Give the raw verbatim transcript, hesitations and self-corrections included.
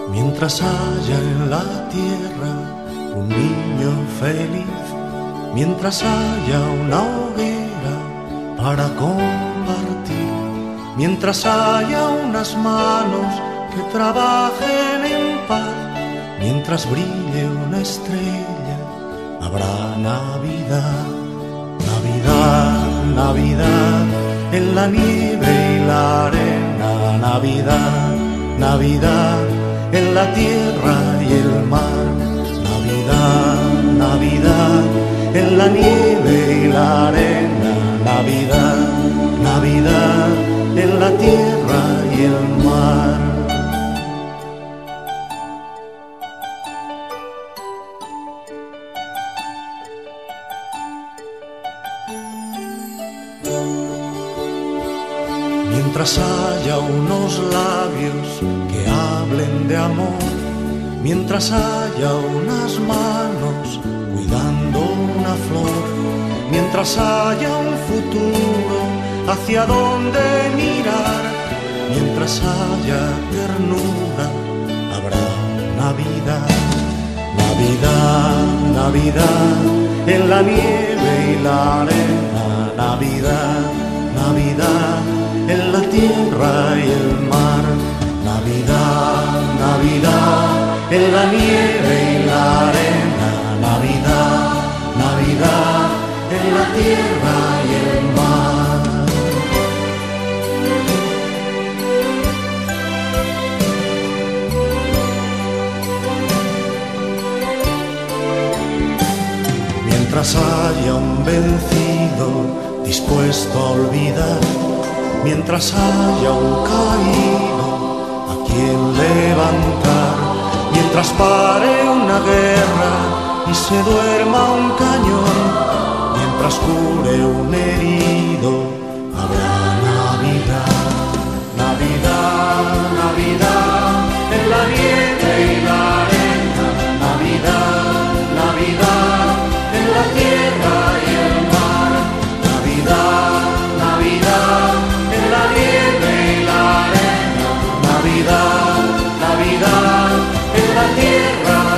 Mientras haya en la tierra un niño feliz, mientras haya una hoguera para compartir, mientras haya unas manos que trabajen en paz, mientras brille una estrella, habrá Navidad. Navidad, Navidad, en la nieve y la arena, Navidad, Navidad, en la tierra y el mar, Navidad, Navidad, en la nieve y la arena, Navidad, Navidad, en la tierra y el mar. Mientras haya unos labios que hablen de amor, mientras haya unas manos cuidando una flor, mientras haya un futuro hacia donde mirar, mientras haya ternura, habrá Navidad. Navidad, Navidad, en la nieve y la arena, Navidad, Navidad, en la tierra y el mar, Navidad, Navidad, en la nieve y la arena, Navidad, Navidad, en la tierra y el mar. Mientras haya un vencido dispuesto a olvidar, mientras haya un caído a quien levantar, mientras pare una guerra y se duerma un cañón, mientras cure un herido, habrá Navidad. Navidad, Navidad, en la nieve y la arena, Navidad, Navidad, en la tierra y el mar, Navidad, Navidad, en la nieve y la arena, Navidad, Navidad, en la tierra